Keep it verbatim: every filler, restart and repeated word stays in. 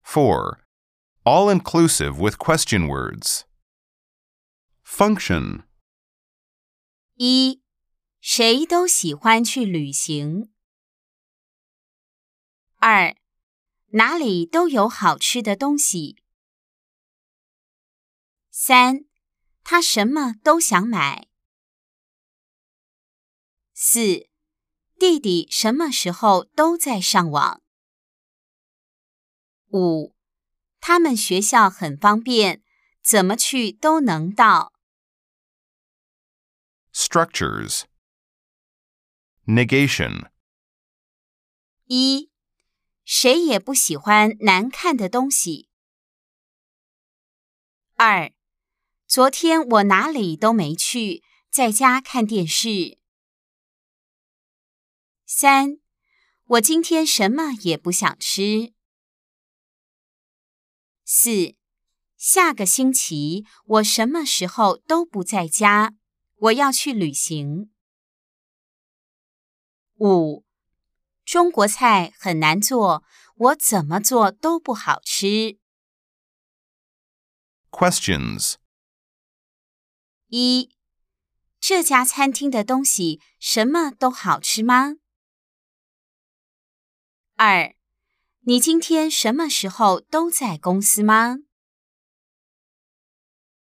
four. All-inclusive with question words. Function. 一，谁都喜欢去旅行。二，哪里都有好吃的东西。三，他什么都想买。四，弟弟什么时候都在上网。五，他们学校很方便，怎么去都能到。 Structures. Negation. 一，谁也不喜欢难看的东西。二，昨天我哪里都没去，在家看电视。三，我今天什么也不想吃。四，下个星期我什么时候都不在家，我要去旅行。五，中国菜很难做，我怎么做都不好吃。 Questions. 一，这家餐厅的东西什么都好吃吗？二，你今天什么时候都在公司吗？